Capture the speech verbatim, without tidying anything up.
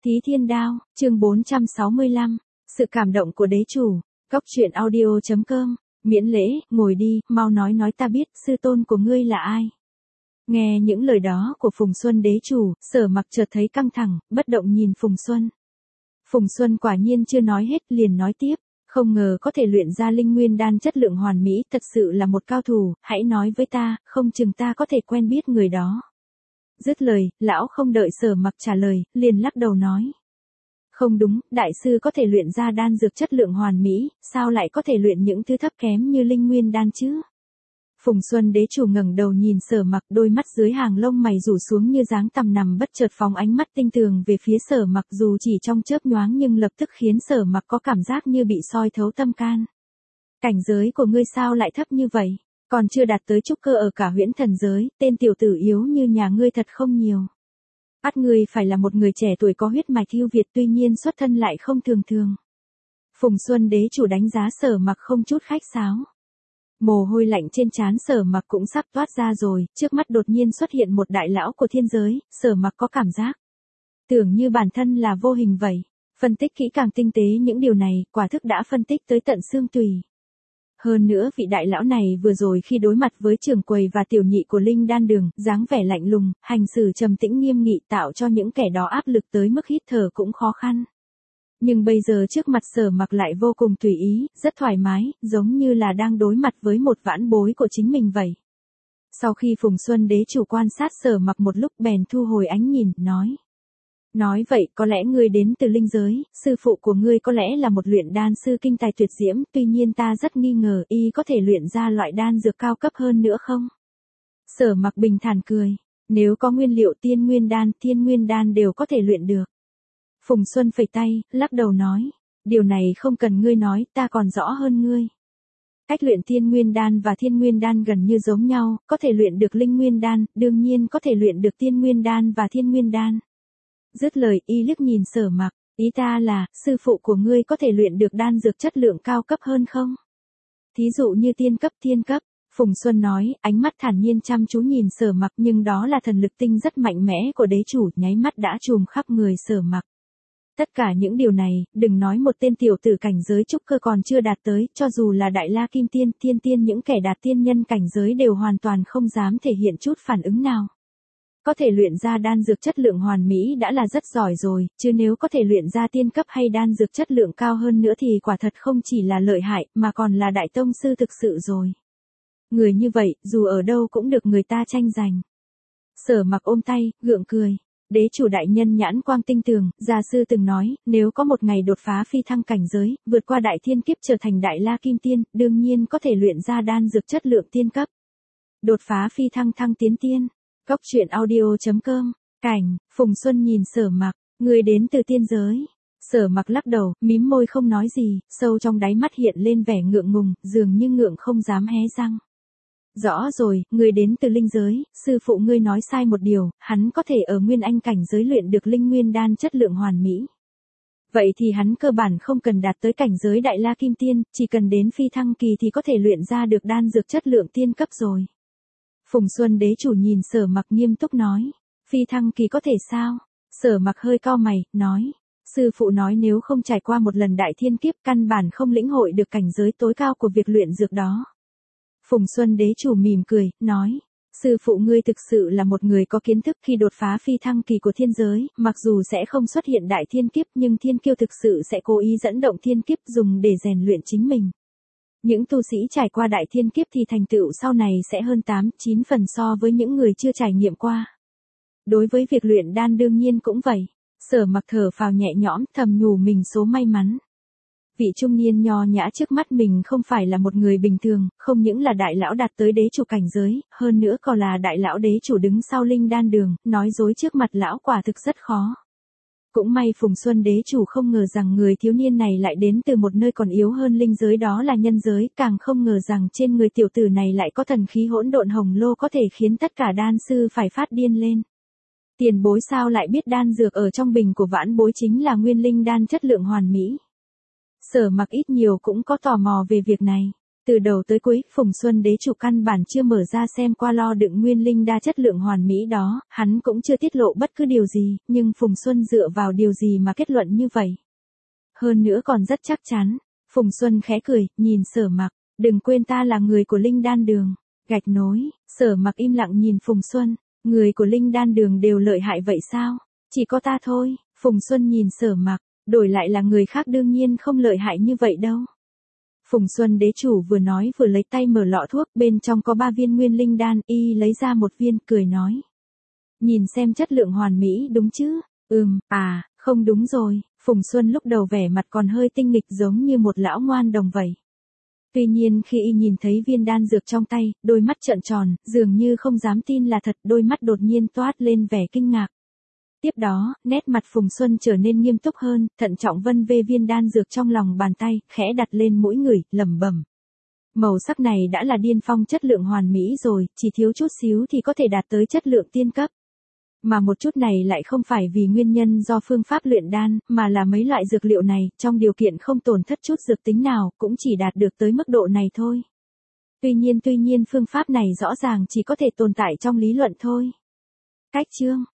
Thí Thiên Đao, chương bốn trăm sáu mươi lăm, sự cảm động của đế chủ. Cốc truyện audio chấm com, miễn lễ, ngồi đi, mau nói nói ta biết, sư tôn của ngươi là ai. Nghe những lời đó của Phùng Xuân đế chủ, Sở Mặc chợt thấy căng thẳng, bất động nhìn Phùng Xuân. Phùng Xuân quả nhiên chưa nói hết, liền nói tiếp, không ngờ có thể luyện ra linh nguyên đan chất lượng hoàn mỹ, thật sự là một cao thủ, hãy nói với ta, không chừng ta có thể quen biết người đó. Dứt lời, lão không đợi Sở Mặc trả lời, liền lắc đầu nói. Không đúng, đại sư có thể luyện ra đan dược chất lượng hoàn mỹ, sao lại có thể luyện những thứ thấp kém như linh nguyên đan chứ? Phùng Xuân đế chủ ngẩng đầu nhìn Sở Mặc, đôi mắt dưới hàng lông mày rủ xuống như dáng tằm nằm bất chợt phóng ánh mắt tinh tường về phía Sở Mặc, dù chỉ trong chớp nhoáng nhưng lập tức khiến Sở Mặc có cảm giác như bị soi thấu tâm can. Cảnh giới của ngươi sao lại thấp như vậy? Còn chưa đạt tới trúc cơ ở cả huyễn thần giới, tên tiểu tử yếu như nhà ngươi thật không nhiều. Bắt ngươi phải là một người trẻ tuổi có huyết mạch ưu việt, tuy nhiên xuất thân lại không thường thường. Phùng Xuân đế chủ đánh giá Sở Mặc không chút khách sáo. Mồ hôi lạnh trên trán Sở Mặc cũng sắp toát ra rồi, trước mắt đột nhiên xuất hiện một đại lão của thiên giới, Sở Mặc có cảm giác tưởng như bản thân là vô hình vậy. Phân tích kỹ càng tinh tế những điều này, quả thức đã phân tích tới tận xương tùy. Hơn nữa vị đại lão này vừa rồi khi đối mặt với trưởng quầy và tiểu nhị của Linh Đan Đường, dáng vẻ lạnh lùng, hành xử trầm tĩnh nghiêm nghị, tạo cho những kẻ đó áp lực tới mức hít thở cũng khó khăn. Nhưng bây giờ trước mặt Sở Mặc lại vô cùng tùy ý, rất thoải mái, giống như là đang đối mặt với một vãn bối của chính mình vậy. Sau khi Phùng Xuân đế chủ quan sát Sở Mặc một lúc bèn thu hồi ánh nhìn, nói. Nói vậy, có lẽ ngươi đến từ linh giới, sư phụ của ngươi có lẽ là một luyện đan sư kinh tài tuyệt diễm, tuy nhiên ta rất nghi ngờ y có thể luyện ra loại đan dược cao cấp hơn nữa không? Sở Mặc bình thản cười, nếu có nguyên liệu tiên nguyên đan, thiên nguyên đan đều có thể luyện được. Phùng Xuân phẩy tay, lắc đầu nói, điều này không cần ngươi nói, ta còn rõ hơn ngươi. Cách luyện thiên nguyên đan và thiên nguyên đan gần như giống nhau, có thể luyện được linh nguyên đan, đương nhiên có thể luyện được tiên nguyên đan và thiên nguyên đan. Dứt lời, y liếc nhìn Sở Mặc, ý ta là, sư phụ của ngươi có thể luyện được đan dược chất lượng cao cấp hơn không? Thí dụ như tiên cấp, thiên cấp. Phùng Xuân nói, ánh mắt thản nhiên chăm chú nhìn Sở Mặc, nhưng đó là thần lực tinh rất mạnh mẽ của đế chủ, nháy mắt đã trùm khắp người Sở Mặc. Tất cả những điều này, đừng nói một tên tiểu tử cảnh giới trúc cơ còn chưa đạt tới, cho dù là Đại La Kim Tiên, Thiên Tiên, những kẻ đạt tiên nhân cảnh giới đều hoàn toàn không dám thể hiện chút phản ứng nào. Có thể luyện ra đan dược chất lượng hoàn mỹ đã là rất giỏi rồi, chứ nếu có thể luyện ra tiên cấp hay đan dược chất lượng cao hơn nữa thì quả thật không chỉ là lợi hại, mà còn là đại tông sư thực sự rồi. Người như vậy, dù ở đâu cũng được người ta tranh giành. Sở Mặc ôm tay, gượng cười. Đế chủ đại nhân nhãn quang tinh tường, gia sư từng nói, nếu có một ngày đột phá phi thăng cảnh giới, vượt qua đại thiên kiếp trở thành Đại La Kim Tiên, đương nhiên có thể luyện ra đan dược chất lượng tiên cấp. Đột phá phi thăng thăng tiến tiên. Cốc truyện audio chấm com, cảnh, Phùng Xuân nhìn Sở Mặc, người đến từ tiên giới. Sở Mặc lắc đầu, mím môi không nói gì, sâu trong đáy mắt hiện lên vẻ ngượng ngùng, dường như ngượng không dám hé răng. Rõ rồi, người đến từ linh giới, sư phụ ngươi nói sai một điều, hắn có thể ở nguyên anh cảnh giới luyện được linh nguyên đan chất lượng hoàn mỹ. Vậy thì hắn cơ bản không cần đạt tới cảnh giới Đại La Kim Tiên, chỉ cần đến phi thăng kỳ thì có thể luyện ra được đan dược chất lượng tiên cấp rồi. Phùng Xuân đế chủ nhìn Sở Mặc nghiêm túc nói, phi thăng kỳ có thể sao? Sở Mặc hơi cau mày, nói, sư phụ nói nếu không trải qua một lần đại thiên kiếp căn bản không lĩnh hội được cảnh giới tối cao của việc luyện dược đó. Phùng Xuân đế chủ mỉm cười, nói, sư phụ ngươi thực sự là một người có kiến thức, khi đột phá phi thăng kỳ của thiên giới, mặc dù sẽ không xuất hiện đại thiên kiếp nhưng thiên kiêu thực sự sẽ cố ý dẫn động thiên kiếp dùng để rèn luyện chính mình. Những tu sĩ trải qua đại thiên kiếp thì thành tựu sau này sẽ hơn tám, chín phần so với những người chưa trải nghiệm qua. Đối với việc luyện đan đương nhiên cũng vậy. Sở Mặc thở phào nhẹ nhõm, thầm nhủ mình số may mắn. Vị trung niên nho nhã trước mắt mình không phải là một người bình thường, không những là đại lão đạt tới đế chủ cảnh giới, hơn nữa còn là đại lão đế chủ đứng sau Linh Đan Đường, nói dối trước mặt lão quả thực rất khó. Cũng may Phùng Xuân đế chủ không ngờ rằng người thiếu niên này lại đến từ một nơi còn yếu hơn linh giới, đó là nhân giới, càng không ngờ rằng trên người tiểu tử này lại có thần khí hỗn độn hồng lô có thể khiến tất cả đan sư phải phát điên lên. Tiền bối sao lại biết đan dược ở trong bình của vãn bối chính là nguyên linh đan chất lượng hoàn mỹ? Sở Mặc ít nhiều cũng có tò mò về việc này. Từ đầu tới cuối, Phùng Xuân đế chủ căn bản chưa mở ra xem qua lo đựng nguyên linh đa chất lượng hoàn mỹ đó, hắn cũng chưa tiết lộ bất cứ điều gì, nhưng Phùng Xuân dựa vào điều gì mà kết luận như vậy? Hơn nữa còn rất chắc chắn. Phùng Xuân khẽ cười, nhìn Sở Mặc, đừng quên ta là người của Linh Đan Đường. Gạch nối, Sở Mặc im lặng nhìn Phùng Xuân, người của Linh Đan Đường đều lợi hại vậy sao? Chỉ có ta thôi. Phùng Xuân nhìn Sở Mặc, đổi lại là người khác đương nhiên không lợi hại như vậy đâu. Phùng Xuân đế chủ vừa nói vừa lấy tay mở lọ thuốc, bên trong có ba viên nguyên linh đan, y lấy ra một viên, cười nói. Nhìn xem chất lượng hoàn mỹ đúng chứ? Ừm, à, không đúng rồi. Phùng Xuân lúc đầu vẻ mặt còn hơi tinh nghịch giống như một lão ngoan đồng vậy. Tuy nhiên khi y nhìn thấy viên đan dược trong tay, đôi mắt trợn tròn, dường như không dám tin là thật, đôi mắt đột nhiên toát lên vẻ kinh ngạc. Tiếp đó, nét mặt Phùng Xuân trở nên nghiêm túc hơn, thận trọng vân vê viên đan dược trong lòng bàn tay, khẽ đặt lên mũi người, lẩm bẩm. Màu sắc này đã là điên phong chất lượng hoàn mỹ rồi, chỉ thiếu chút xíu thì có thể đạt tới chất lượng tiên cấp. Mà một chút này lại không phải vì nguyên nhân do phương pháp luyện đan, mà là mấy loại dược liệu này, trong điều kiện không tổn thất chút dược tính nào, cũng chỉ đạt được tới mức độ này thôi. Tuy nhiên tuy nhiên phương pháp này rõ ràng chỉ có thể tồn tại trong lý luận thôi. Cách chương